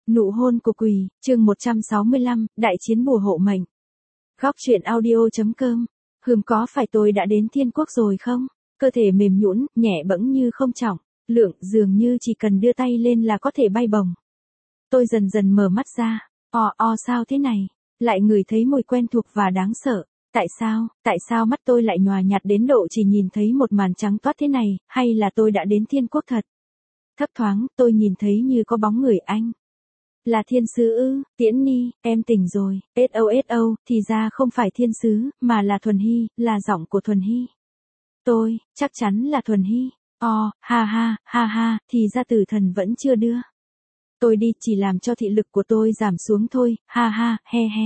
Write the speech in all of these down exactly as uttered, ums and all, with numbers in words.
Nụ hôn của quỷ, chương một trăm sáu mươi lăm, đại chiến bùa hộ mệnh. Góc truyện audio.com. Hừm, có phải tôi đã đến thiên quốc rồi không? Cơ thể mềm nhũn, nhẹ bẫng như không trọng, lượng dường như chỉ cần đưa tay lên là có thể bay bổng. Tôi dần dần mở mắt ra, o o sao thế này? Lại ngửi thấy mùi quen thuộc và đáng sợ. Tại sao, tại sao mắt tôi lại nhòa nhạt đến độ chỉ nhìn thấy một màn trắng toát thế này, hay là tôi đã đến thiên quốc thật? Thấp thoáng, tôi nhìn thấy như có bóng người anh. Là thiên sứ ư? Tiễn Ni, em tỉnh rồi. ét o ét o, thì ra không phải thiên sứ, mà là Thuần Hy, là giọng của Thuần Hy. Tôi, chắc chắn là Thuần Hy. O, ha ha, ha ha, thì ra tử thần vẫn chưa đưa. Tôi đi chỉ làm cho thị lực của tôi giảm xuống thôi, ha ha, he he.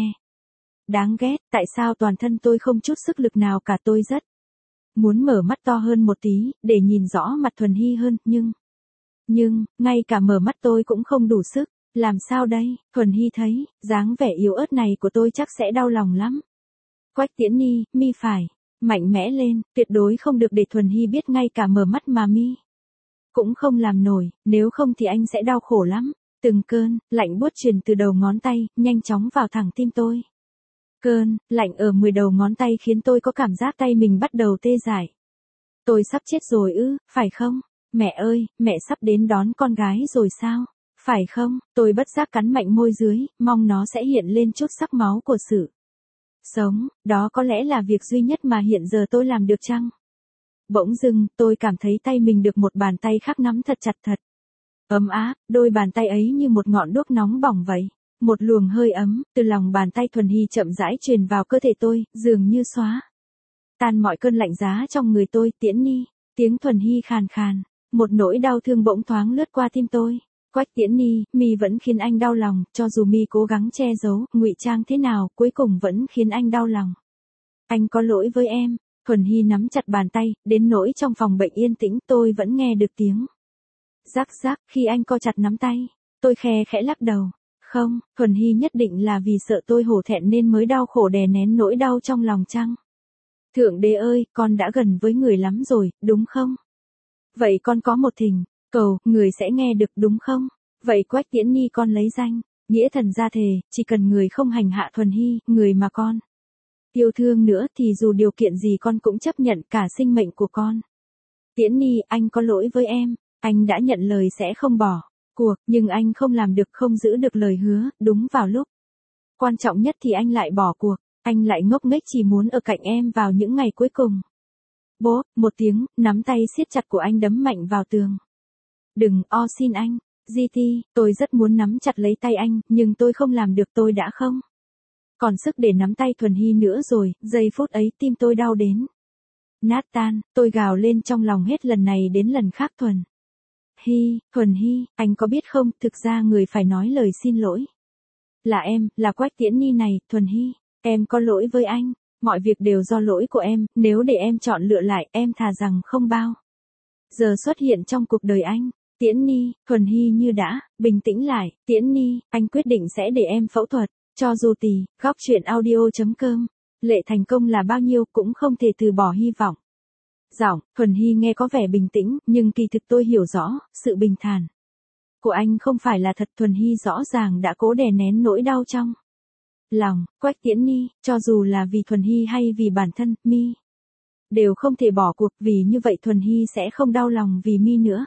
Đáng ghét, tại sao toàn thân tôi không chút sức lực nào cả, tôi rất muốn mở mắt to hơn một tí, để nhìn rõ mặt Thuần Hy hơn, nhưng... Nhưng, ngay cả mở mắt tôi cũng không đủ sức. Làm sao đây? Thuần Hy thấy, dáng vẻ yếu ớt này của tôi chắc sẽ đau lòng lắm. Quách Tiễn Ni, mi phải mạnh mẽ lên, tuyệt đối không được để Thuần Hy biết ngay cả mở mắt mà mi cũng không làm nổi, nếu không thì anh sẽ đau khổ lắm. Từng cơn lạnh buốt truyền từ đầu ngón tay, nhanh chóng vào thẳng tim tôi. Cơn lạnh ở mười đầu ngón tay khiến tôi có cảm giác tay mình bắt đầu tê dại. Tôi sắp chết rồi ư, phải không? Mẹ ơi, mẹ sắp đến đón con gái rồi sao? Phải không? Tôi bất giác cắn mạnh môi dưới, mong nó sẽ hiện lên chút sắc máu của sự sống, đó có lẽ là việc duy nhất mà hiện giờ tôi làm được chăng? Bỗng dưng, tôi cảm thấy tay mình được một bàn tay khác nắm thật chặt thật. Ấm áp, đôi bàn tay ấy như một ngọn đuốc nóng bỏng vậy. Một luồng hơi ấm, từ lòng bàn tay Thuần Hy chậm rãi truyền vào cơ thể tôi, dường như xóa tan mọi cơn lạnh giá trong người tôi. Tiễn Ni, tiếng Thuần Hy khàn khàn, một nỗi đau thương bỗng thoáng lướt qua tim tôi. Quách Tiễn Ni, mi vẫn khiến anh đau lòng, cho dù mi cố gắng che giấu, ngụy trang thế nào, cuối cùng vẫn khiến anh đau lòng. Anh có lỗi với em. Thuần Hy nắm chặt bàn tay, đến nỗi trong phòng bệnh yên tĩnh, tôi vẫn nghe được tiếng rắc rắc khi anh co chặt nắm tay. Tôi khe khẽ lắc đầu. Không, Thuần Hy nhất định là vì sợ tôi hổ thẹn nên mới đau khổ đè nén nỗi đau trong lòng chăng? Thượng đế ơi, con đã gần với người lắm rồi, đúng không? Vậy con có một thỉnh cầu, người sẽ nghe được đúng không? Vậy Quách Tiễn Ni, con lấy danh nghĩa thần ra thề, chỉ cần người không hành hạ Thuần Hy, người mà con yêu thương nữa, thì dù điều kiện gì con cũng chấp nhận cả sinh mệnh của con. Tiễn Ni, anh có lỗi với em, anh đã nhận lời sẽ không bỏ cuộc, nhưng anh không làm được, không giữ được lời hứa, đúng vào lúc quan trọng nhất thì anh lại bỏ cuộc, anh lại ngốc nghếch chỉ muốn ở cạnh em vào những ngày cuối cùng. Bố, một tiếng, nắm tay siết chặt của anh đấm mạnh vào tường. Đừng, o xin anh. giê tê, tôi rất muốn nắm chặt lấy tay anh, nhưng tôi không làm được, tôi đã không còn sức để nắm tay Thuần Hy nữa rồi. Giây phút ấy tim tôi đau đến nát tan, tôi gào lên trong lòng hết lần này đến lần khác. Thuần Hy, Thuần Hy, anh có biết không, thực ra người phải nói lời xin lỗi là em, là Quách Tiễn Ni này. Thuần Hy, em có lỗi với anh, mọi việc đều do lỗi của em, nếu để em chọn lựa lại, em thà rằng không bao giờ xuất hiện trong cuộc đời anh. Tiễn Ni, Thuần Hy như đã bình tĩnh lại. Tiễn Ni, anh quyết định sẽ để em phẫu thuật, cho dù tì. Góc truyện audio.com. Lệ thành công là bao nhiêu cũng không thể từ bỏ hy vọng. Giọng Thuần Hy nghe có vẻ bình tĩnh, nhưng kỳ thực tôi hiểu rõ, sự bình thản của anh không phải là thật. Thuần Hy rõ ràng đã cố đè nén nỗi đau trong lòng. Quách Tiễn Ni, cho dù là vì Thuần Hy hay vì bản thân, mi đều không thể bỏ cuộc, vì như vậy Thuần Hy sẽ không đau lòng vì mi nữa.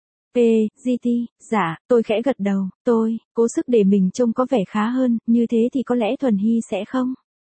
Ê, giê tê, dạ, tôi khẽ gật đầu, tôi cố sức để mình trông có vẻ khá hơn, như thế thì có lẽ Thuần Hy sẽ không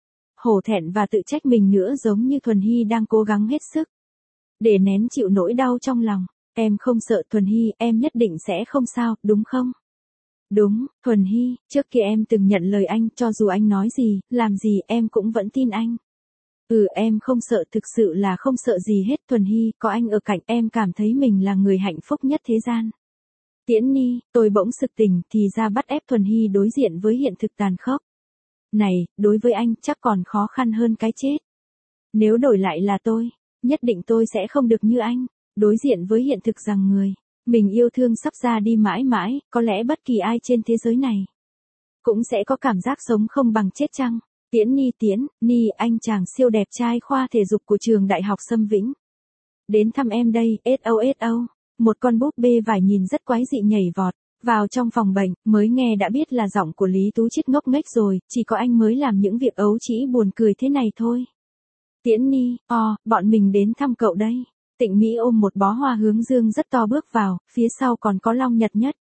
hổ thẹn và tự trách mình nữa, giống như Thuần Hy đang cố gắng hết sức để nén chịu nỗi đau trong lòng. Em không sợ Thuần Hy, em nhất định sẽ không sao, đúng không? Đúng, Thuần Hy, trước kia em từng nhận lời anh, cho dù anh nói gì, làm gì, em cũng vẫn tin anh. Ừ, em không sợ, thực sự là không sợ gì hết. Thuần Hy, có anh ở cạnh, em cảm thấy mình là người hạnh phúc nhất thế gian. Tiễn Ni, tôi bỗng sực tỉnh, thì ra bắt ép Thuần Hy đối diện với hiện thực tàn khốc này, đối với anh, chắc còn khó khăn hơn cái chết. Nếu đổi lại là tôi, nhất định tôi sẽ không được như anh, đối diện với hiện thực rằng người mình yêu thương sắp ra đi mãi mãi. Có lẽ bất kỳ ai trên thế giới này cũng sẽ có cảm giác sống không bằng chết chăng? Tiễn Ni, Tiễn Ni, anh chàng siêu đẹp trai khoa thể dục của trường đại học Sâm Vĩnh đến thăm em đây. ét o ét o, một con búp bê vải nhìn rất quái dị nhảy vọt Vào trong phòng bệnh, mới nghe đã biết là giọng của Lý Tú Chiết ngốc nghếch rồi, chỉ có anh mới làm những việc ấu trĩ buồn cười thế này thôi. Tiễn Ni, o, bọn mình đến thăm cậu đây. Tịnh Mỹ ôm một bó hoa hướng dương rất to bước vào, phía sau còn có Long Nhật Nhất.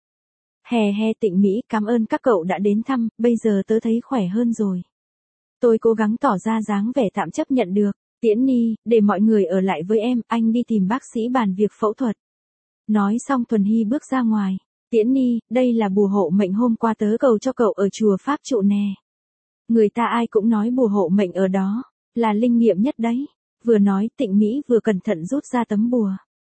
Hè hè Tịnh Mỹ, cảm ơn các cậu đã đến thăm, bây giờ tớ thấy khỏe hơn rồi. Tôi cố gắng tỏ ra dáng vẻ tạm chấp nhận được. Tiễn Ni, để mọi người ở lại với em, anh đi tìm bác sĩ bàn việc phẫu thuật. Nói xong Thuần Hy bước ra ngoài. Tiễn Ni, đây là bùa hộ mệnh hôm qua tớ cầu cho cậu ở chùa Pháp Trụ nè. Người ta ai cũng nói bùa hộ mệnh ở đó, là linh nghiệm nhất đấy. Vừa nói Tịnh Mỹ vừa cẩn thận rút ra tấm bùa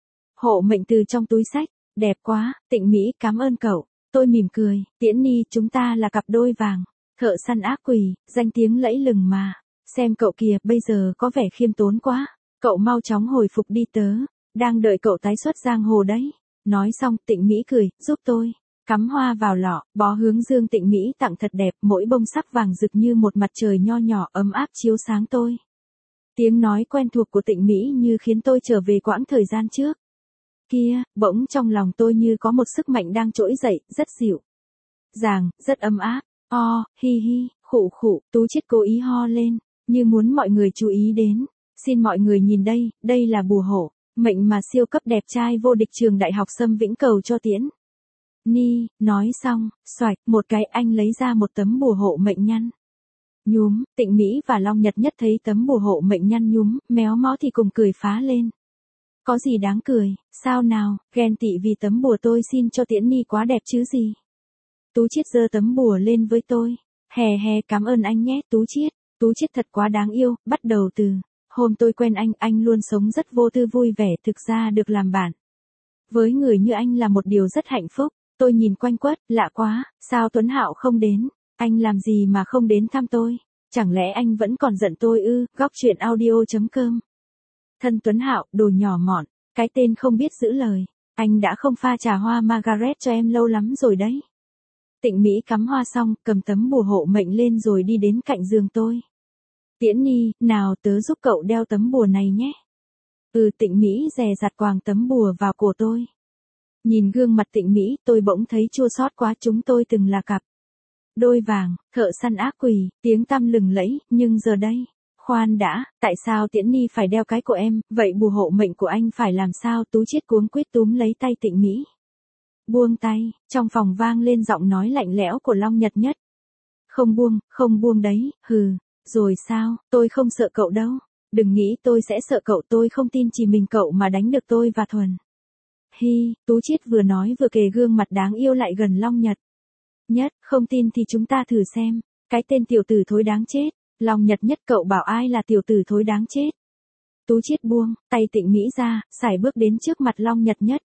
hộ mệnh từ trong túi xách. Đẹp quá, Tịnh Mỹ cảm ơn cậu. Tôi mỉm cười, Tiễn Ni, chúng ta là cặp đôi vàng. Thợ săn ác quỷ, danh tiếng lẫy lừng mà. Xem cậu kìa, bây giờ có vẻ khiêm tốn quá. Cậu mau chóng hồi phục đi, tớ đang đợi cậu tái xuất giang hồ đấy. Nói xong Tịnh Mỹ cười, giúp tôi cắm hoa vào lọ, bó hướng dương Tịnh Mỹ tặng thật đẹp, mỗi bông sắc vàng rực như một mặt trời nho nhỏ ấm áp chiếu sáng tôi. Tiếng nói quen thuộc của Tịnh Mỹ như khiến tôi trở về quãng thời gian trước. Kia, bỗng trong lòng tôi như có một sức mạnh đang trỗi dậy, rất dịu dàng, rất ấm áp. O, hi hi, khụ khụ, Tú Chiết cố ý ho lên, như muốn mọi người chú ý đến. Xin mọi người nhìn đây, đây là bùa hộ mệnh mà siêu cấp đẹp trai vô địch trường đại học Sâm Vĩnh cầu cho Tiễn Ni. Nói xong, xoạch, một cái anh lấy ra một tấm bùa hộ mệnh nhăn nhúm. Tịnh Mỹ và Long Nhật Nhất thấy tấm bùa hộ mệnh nhăn nhúm, méo mó thì cùng cười phá lên. Có gì đáng cười, sao nào, ghen tị vì tấm bùa tôi xin cho Tiễn Ni quá đẹp chứ gì. Tú Chiết giơ tấm bùa lên với tôi. Hè hè cảm ơn anh nhé Tú Chiết. Tú Chiết thật quá đáng yêu, bắt đầu từ hôm tôi quen anh, anh luôn sống rất vô tư vui vẻ, thực ra được làm bạn với người như anh là một điều rất hạnh phúc. Tôi nhìn quanh quất, lạ quá, sao Tuấn Hạo không đến? Anh làm gì mà không đến thăm tôi? Chẳng lẽ anh vẫn còn giận tôi ư? Góc truyện audio chấm com. Thân Tuấn Hạo, đồ nhỏ mọn, cái tên không biết giữ lời. Anh đã không pha trà hoa Margaret cho em lâu lắm rồi đấy. Tịnh Mỹ cắm hoa xong, cầm tấm bùa hộ mệnh lên rồi đi đến cạnh giường tôi. Tiễn Ni, nào tớ giúp cậu đeo tấm bùa này nhé. Ừ, Tịnh Mỹ dè dặt quàng tấm bùa vào cổ tôi. Nhìn gương mặt Tịnh Mỹ, tôi bỗng thấy chua xót quá, chúng tôi từng là cặp đôi vàng, thợ săn ác quỷ, tiếng tăm lừng lẫy, nhưng giờ đây, khoan đã, tại sao Tiễn Ni phải đeo cái của em, vậy bùa hộ mệnh của anh phải làm sao? Tú Chiết cuống quýt túm lấy tay Tịnh Mỹ. Buông tay, trong phòng vang lên giọng nói lạnh lẽo của Long Nhật Nhất. Không buông, không buông đấy, hừ, rồi sao, tôi không sợ cậu đâu. Đừng nghĩ tôi sẽ sợ cậu, tôi không tin chỉ mình cậu mà đánh được tôi và Thuần. Hi, Tú Chiết vừa nói vừa kề gương mặt đáng yêu lại gần Long Nhật Nhất, không tin thì chúng ta thử xem, cái tên tiểu tử thối đáng chết. Long Nhật Nhất, cậu bảo ai là tiểu tử thối đáng chết? Tú Chiết buông tay Tịnh Mỹ ra, sải bước đến trước mặt Long Nhật Nhất.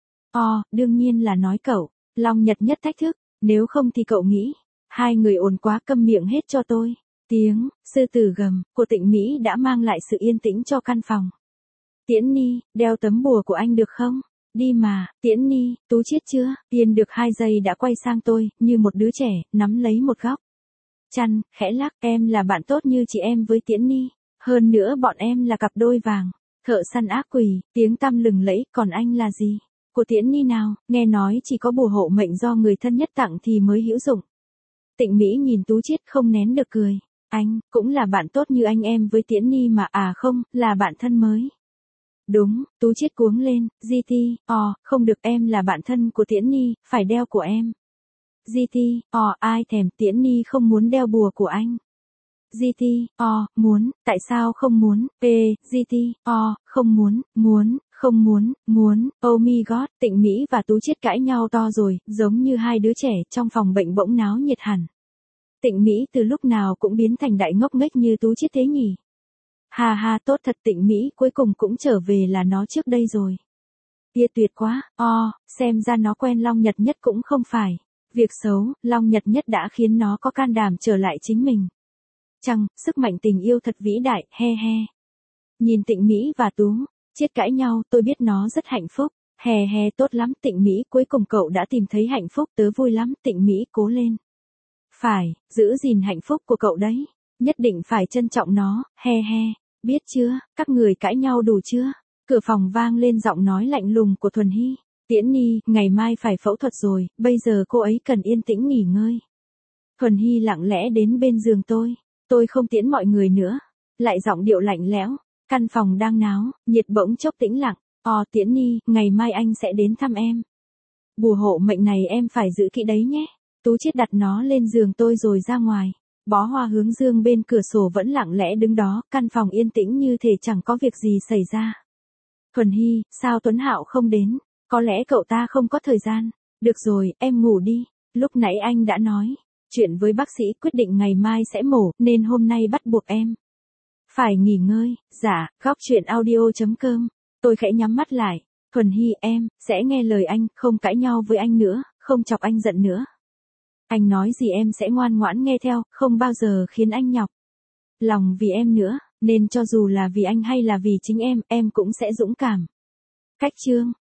O, đương nhiên là nói cậu. Long Nhật Nhất thách thức, nếu không thì cậu nghĩ, hai người ồn quá, câm miệng hết cho tôi. Tiếng sư tử gầm của Tịnh Mỹ đã mang lại sự yên tĩnh cho căn phòng. Tiễn Ni, đeo tấm bùa của anh được không? Đi mà, Tiễn Ni. Tú Chiết chưa yên được hai giây đã quay sang tôi, như một đứa trẻ, nắm lấy một góc chăn, khẽ lắc. Em là bạn tốt như chị em với Tiễn Ni. Hơn nữa bọn em là cặp đôi vàng, thợ săn ác quỷ, tiếng tăm lừng lẫy, còn anh là gì? Của Tiễn Ni nào, nghe nói chỉ có bùa hộ mệnh do người thân nhất tặng thì mới hữu dụng. Tịnh Mỹ nhìn Tú Chiết không nén được cười. Anh, cũng là bạn tốt như anh em với Tiễn Ni mà, à không, là bạn thân mới. Đúng, Tú Chiết cuống lên, giê tê, o, không được, em là bạn thân của Tiễn Ni, phải đeo của em. giê tê, o, ai thèm, Tiễn Ni không muốn đeo bùa của anh. giê tê, o, muốn, tại sao không muốn? P, giê tê, o, không muốn, muốn, không muốn, muốn, oh my god. Tịnh Mỹ và Tú Chiết cãi nhau to rồi, giống như hai đứa trẻ, trong phòng bệnh bỗng náo nhiệt hẳn. Tịnh Mỹ từ lúc nào cũng biến thành đại ngốc nghếch như Tú Chiết thế nhỉ? Ha ha, tốt thật, Tịnh Mỹ cuối cùng cũng trở về là nó trước đây rồi. Tia tuyệt quá, o, xem ra nó quen Long Nhật Nhất cũng không phải việc xấu, Long Nhật Nhất đã khiến nó có can đảm trở lại chính mình. Chăng, sức mạnh tình yêu thật vĩ đại, he he. Nhìn Tịnh Mỹ và Tú Chiết cãi nhau, tôi biết nó rất hạnh phúc. Hè hè, tốt lắm Tịnh Mỹ, cuối cùng cậu đã tìm thấy hạnh phúc, tớ vui lắm. Tịnh Mỹ, cố lên. Phải, giữ gìn hạnh phúc của cậu đấy. Nhất định phải trân trọng nó, he he. Biết chưa, các người cãi nhau đủ chưa? Cửa phòng vang lên giọng nói lạnh lùng của Thuần Hy. Tiễn Nhi, ngày mai phải phẫu thuật rồi, bây giờ cô ấy cần yên tĩnh nghỉ ngơi. Thuần Hy lặng lẽ đến bên giường tôi. Tôi không tiễn mọi người nữa. Lại giọng điệu lạnh lẽo. Căn phòng đang náo, nhiệt bỗng chốc tĩnh lặng. Ồ Tiễn Nhi, ngày mai anh sẽ đến thăm em. Bùa hộ mệnh này em phải giữ kỹ đấy nhé. Tú Chiết đặt nó lên giường tôi rồi ra ngoài. Bó hoa hướng dương bên cửa sổ vẫn lặng lẽ đứng đó, căn phòng yên tĩnh như thể chẳng có việc gì xảy ra. Thuần Hy, sao Tuấn Hạo không đến? Có lẽ cậu ta không có thời gian. Được rồi, em ngủ đi. Lúc nãy anh đã nói chuyện với bác sĩ, quyết định ngày mai sẽ mổ, nên hôm nay bắt buộc em phải nghỉ ngơi. Dạ, góc truyện audio chấm com. Tôi khẽ nhắm mắt lại. Thuần Hy, em sẽ nghe lời anh, không cãi nhau với anh nữa, không chọc anh giận nữa. Anh nói gì em sẽ ngoan ngoãn nghe theo, không bao giờ khiến anh nhọc lòng vì em nữa, nên cho dù là vì anh hay là vì chính em, em cũng sẽ dũng cảm. Cách chương